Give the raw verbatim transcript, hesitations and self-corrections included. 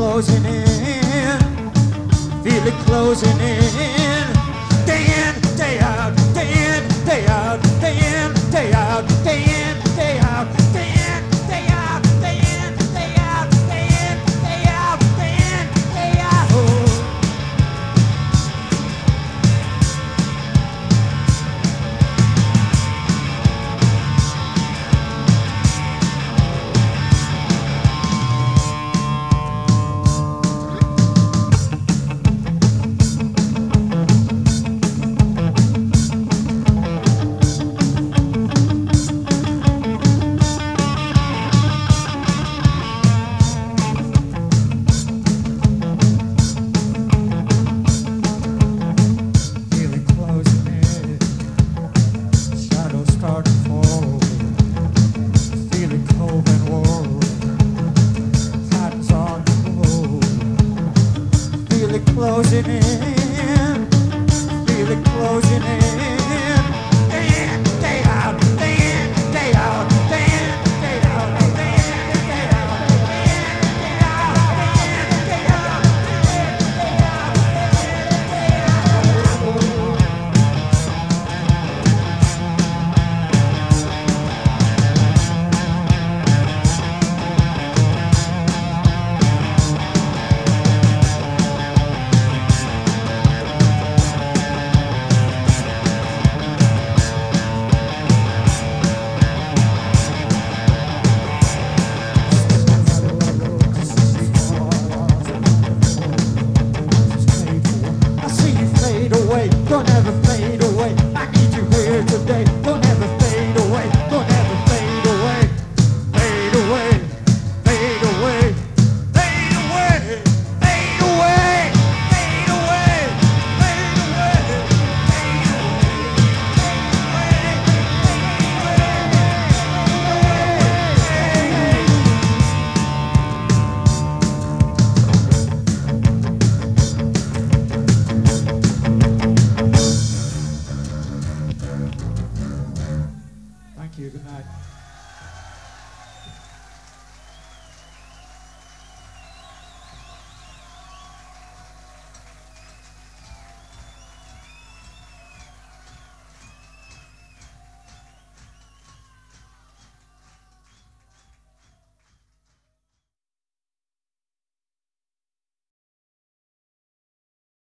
closing in, feel it closing in. Day in, day out, day in, day out, day in, day out, day in, day out, day in, day out, day in, day out, day in, day out, day in, day out. Closing in.